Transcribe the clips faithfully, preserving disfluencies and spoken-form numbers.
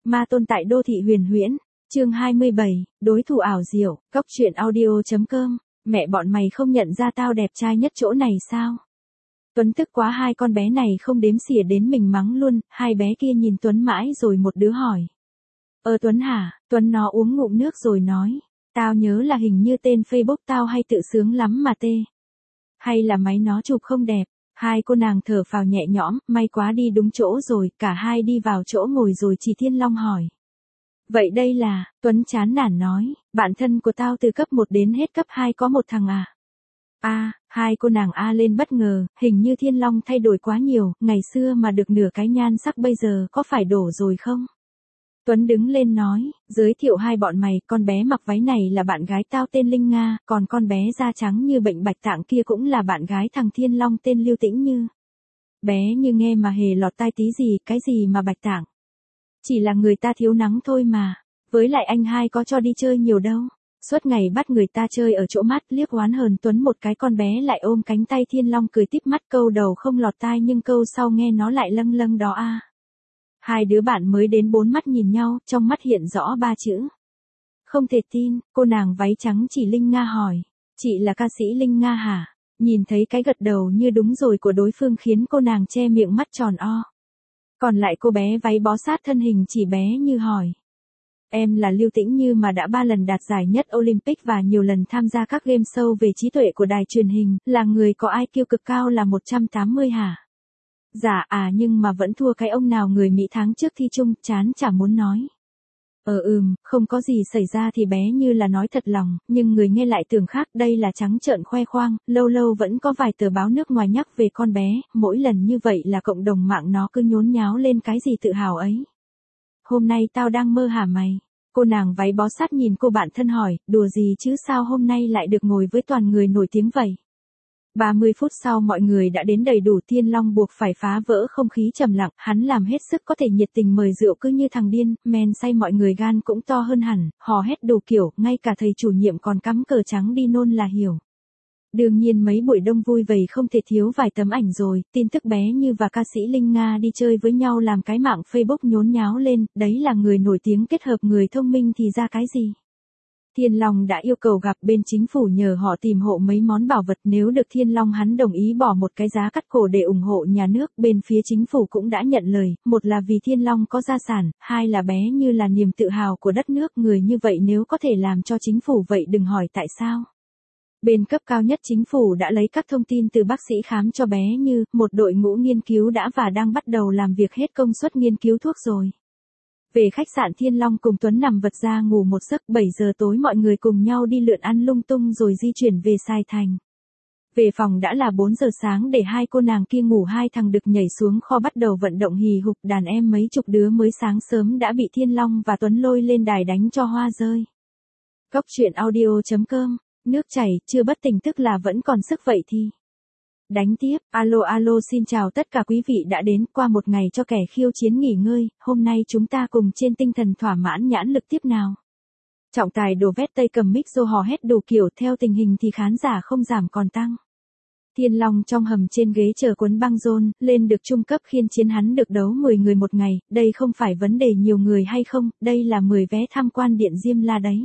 Ma tôn tại đô thị huyền huyễn, chương hai mươi bảy, đối thủ ảo diệu, cóc truyện audio.com, mẹ bọn mày không nhận ra tao đẹp trai nhất chỗ này sao? Tuấn tức quá, hai con bé này không đếm xỉa đến mình mắng luôn, hai bé kia nhìn Tuấn mãi rồi một đứa hỏi. Ờ Tuấn hả? Tuấn nó uống ngụm nước rồi nói, tao nhớ là hình như tên Facebook tao hay tự sướng lắm mà tê. Hay là máy nó chụp không đẹp? Hai cô nàng thở phào nhẹ nhõm, may quá đi đúng chỗ rồi, cả hai đi vào chỗ ngồi rồi chị Thiên Long hỏi. Vậy đây là, Tuấn chán nản nói, bạn thân của tao từ cấp một đến hết cấp hai có một thằng à? A, hai cô nàng A lên bất ngờ, hình như Thiên Long thay đổi quá nhiều, ngày xưa mà được nửa cái nhan sắc bây giờ có phải đổ rồi không? Tuấn đứng lên nói, giới thiệu hai bọn mày, con bé mặc váy này là bạn gái tao tên Linh Nga, còn con bé da trắng như bệnh bạch tạng kia cũng là bạn gái thằng Thiên Long tên Lưu Tĩnh Như. Bé Như nghe mà hề lọt tai tí gì, cái gì mà bạch tạng. Chỉ là người ta thiếu nắng thôi mà, với lại anh hai có cho đi chơi nhiều đâu. Suốt ngày bắt người ta chơi ở chỗ mát, liếc oán hờn Tuấn một cái, con bé lại ôm cánh tay Thiên Long cười tít mắt, câu đầu không lọt tai nhưng câu sau nghe nó lại lâng lâng đó a. Hai đứa bạn mới đến bốn mắt nhìn nhau, trong mắt hiện rõ ba chữ. Không thể tin, cô nàng váy trắng chỉ Linh Nga hỏi. Chị là ca sĩ Linh Nga hả? Nhìn thấy cái gật đầu như đúng rồi của đối phương khiến cô nàng che miệng mắt tròn o. Còn lại cô bé váy bó sát thân hình chỉ Bé Như hỏi. Em là Lưu Tĩnh Như mà đã ba lần đạt giải nhất Olympic và nhiều lần tham gia các game show về trí tuệ của đài truyền hình, là người có i kiu cực cao là một trăm tám mươi hả? Dạ à, nhưng mà vẫn thua cái ông nào người Mỹ tháng trước thi chung, chán chả muốn nói. Ờ ừm, không có gì xảy ra thì Bé Như là nói thật lòng, nhưng người nghe lại tưởng khác, đây là trắng trợn khoe khoang, lâu lâu vẫn có vài tờ báo nước ngoài nhắc về con bé, mỗi lần như vậy là cộng đồng mạng nó cứ nhốn nháo lên cái gì tự hào ấy. Hôm nay tao đang mơ hả mày? Cô nàng váy bó sát nhìn cô bạn thân hỏi, đùa gì chứ sao hôm nay lại được ngồi với toàn người nổi tiếng vậy? ba mươi phút sau mọi người đã đến đầy đủ, Thiên Long buộc phải phá vỡ không khí trầm lặng, hắn làm hết sức có thể nhiệt tình mời rượu cứ như thằng điên, men say mọi người gan cũng to hơn hẳn, hò hét đủ kiểu, ngay cả thầy chủ nhiệm còn cắm cờ trắng đi nôn là hiểu. Đương nhiên mấy buổi đông vui vầy không thể thiếu vài tấm ảnh rồi, tin tức Bé Như và ca sĩ Linh Nga đi chơi với nhau làm cái mạng Facebook nhốn nháo lên, đấy là người nổi tiếng kết hợp người thông minh thì ra cái gì. Thiên Long đã yêu cầu gặp bên chính phủ nhờ họ tìm hộ mấy món bảo vật, nếu được Thiên Long hắn đồng ý bỏ một cái giá cắt cổ để ủng hộ nhà nước, bên phía chính phủ cũng đã nhận lời, một là vì Thiên Long có gia sản, hai là Bé Như là niềm tự hào của đất nước, người như vậy nếu có thể làm cho chính phủ vậy đừng hỏi tại sao. Bên cấp cao nhất chính phủ đã lấy các thông tin từ bác sĩ khám cho Bé Như, một đội ngũ nghiên cứu đã và đang bắt đầu làm việc hết công suất nghiên cứu thuốc rồi. Về khách sạn, Thiên Long cùng Tuấn nằm vật ra ngủ một giấc, bảy giờ tối mọi người cùng nhau đi lượn ăn lung tung rồi di chuyển về Sài Thành. Về phòng đã là bốn giờ sáng, để hai cô nàng kia ngủ, hai thằng đực nhảy xuống kho bắt đầu vận động hì hục, đàn em mấy chục đứa mới sáng sớm đã bị Thiên Long và Tuấn lôi lên đài đánh cho hoa rơi. Cóc truyện audio.com, nước chảy, chưa bất tỉnh tức là vẫn còn sức vậy thì. Đánh tiếp, alo alo xin chào tất cả quý vị đã đến, qua một ngày cho kẻ khiêu chiến nghỉ ngơi, hôm nay chúng ta cùng trên tinh thần thỏa mãn nhãn lực tiếp nào. Trọng tài đồ vét tây cầm mic rô hò hét đủ kiểu, theo tình hình thì khán giả không giảm còn tăng. Thiên Long trong hầm trên ghế chờ cuốn băng rôn, lên được trung cấp khiên chiến, hắn được đấu mười người một ngày, đây không phải vấn đề nhiều người hay không, đây là mười vé tham quan Điện Diêm La đấy.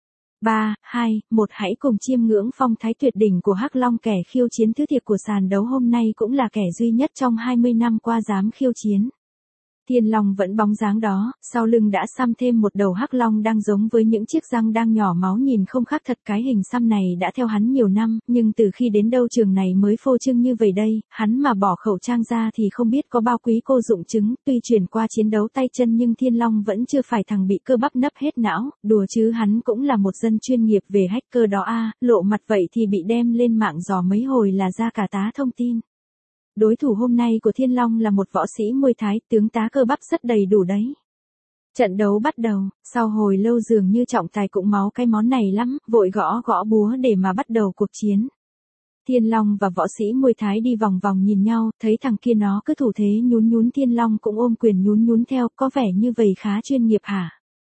ba, hai, một hãy cùng chiêm ngưỡng phong thái tuyệt đỉnh của Hắc Long, kẻ khiêu chiến thứ thiệt của sàn đấu hôm nay cũng là kẻ duy nhất trong hai mươi năm qua dám khiêu chiến. Thiên Long vẫn bóng dáng đó, sau lưng đã xăm thêm một đầu Hắc Long đang giống với những chiếc răng đang nhỏ máu, nhìn không khác thật. Cái hình xăm này đã theo hắn nhiều năm, nhưng từ khi đến đâu trường này mới phô trương như vậy đây, hắn mà bỏ khẩu trang ra thì không biết có bao quý cô dụng chứng. Tuy chuyển qua chiến đấu tay chân nhưng Thiên Long vẫn chưa phải thằng bị cơ bắp nấp hết não, đùa chứ hắn cũng là một dân chuyên nghiệp về hacker đó a, lộ mặt vậy thì bị đem lên mạng dò mấy hồi là ra cả tá thông tin. Đối thủ hôm nay của Thiên Long là một võ sĩ Muay Thái, tướng tá cơ bắp rất đầy đủ đấy. Trận đấu bắt đầu, sau hồi lâu dường như trọng tài cũng máu cái món này lắm, vội gõ gõ búa để mà bắt đầu cuộc chiến. Thiên Long và võ sĩ Muay Thái đi vòng vòng nhìn nhau, thấy thằng kia nó cứ thủ thế nhún nhún, Thiên Long cũng ôm quyền nhún nhún theo, có vẻ như vậy khá chuyên nghiệp hả?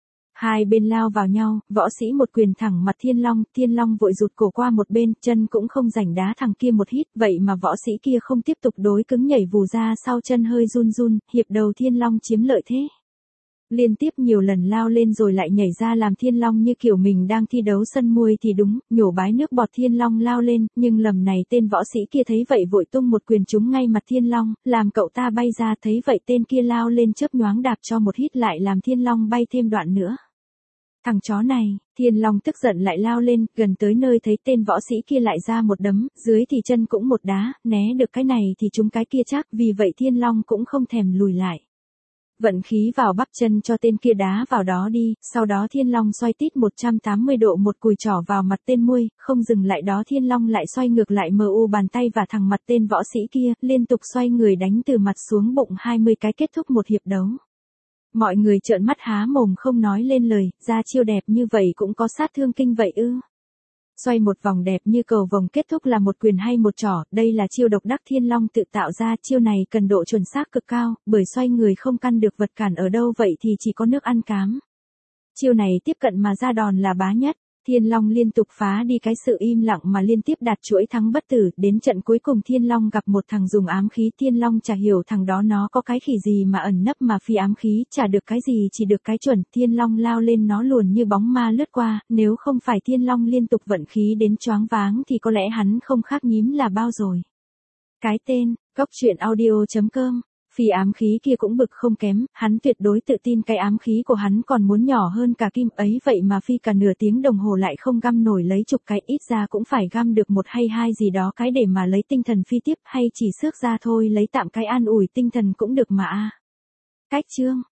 Hai bên lao vào nhau, võ sĩ một quyền thẳng mặt Thiên Long, Thiên Long vội rụt cổ qua một bên, chân cũng không rảnh đá thằng kia một hít, vậy mà võ sĩ kia không tiếp tục đối cứng, nhảy vù ra sau, chân hơi run run, hiệp đầu Thiên Long chiếm lợi thế. Liên tiếp nhiều lần lao lên rồi lại nhảy ra làm Thiên Long như kiểu mình đang thi đấu sân muôi thì đúng, nhổ bái nước bọt Thiên Long lao lên, nhưng lầm này tên võ sĩ kia thấy vậy vội tung một quyền trúng ngay mặt Thiên Long, làm cậu ta bay ra, thấy vậy tên kia lao lên chớp nhoáng đạp cho một hít lại làm Thiên Long bay thêm đoạn nữa. Thằng chó này, Thiên Long tức giận lại lao lên, gần tới nơi thấy tên võ sĩ kia lại ra một đấm, dưới thì chân cũng một đá, né được cái này thì trúng cái kia chắc, vì vậy Thiên Long cũng không thèm lùi lại. Vận khí vào bắp chân cho tên kia đá vào đó đi, sau đó Thiên Long xoay tít một trăm tám mươi độ một cùi trỏ vào mặt tên muôi, không dừng lại đó Thiên Long lại xoay ngược lại mờ u bàn tay và thẳng mặt tên võ sĩ kia, liên tục xoay người đánh từ mặt xuống bụng hai mươi cái kết thúc một hiệp đấu. Mọi người trợn mắt há mồm không nói lên lời, ra chiêu đẹp như vậy cũng có sát thương kinh vậy ư. Xoay một vòng đẹp như cầu vồng kết thúc là một quyền hay một trỏ, đây là chiêu độc đắc Thiên Long tự tạo ra, chiêu này cần độ chuẩn xác cực cao, bởi xoay người không căn được vật cản ở đâu vậy thì chỉ có nước ăn cám. Chiêu này tiếp cận mà ra đòn là bá nhất, Thiên Long liên tục phá đi cái sự im lặng mà liên tiếp đạt chuỗi thắng bất tử, đến trận cuối cùng Thiên Long gặp một thằng dùng ám khí, Thiên Long chả hiểu thằng đó nó có cái khỉ gì mà ẩn nấp mà phi ám khí, chả được cái gì chỉ được cái chuẩn, Thiên Long lao lên nó luồn như bóng ma lướt qua, nếu không phải Thiên Long liên tục vận khí đến choáng váng thì có lẽ hắn không khác nhím là bao rồi. Cái tên, Góc Truyện Audio chấm com. Phi ám khí kia cũng bực không kém, hắn tuyệt đối tự tin cái ám khí của hắn còn muốn nhỏ hơn cả kim ấy vậy mà phi cả nửa tiếng đồng hồ lại không găm nổi lấy chục cái, ít ra cũng phải găm được một hay hai gì đó cái để mà lấy tinh thần phi tiếp, hay chỉ xước ra thôi lấy tạm cái an ủi tinh thần cũng được mà a. Cách chương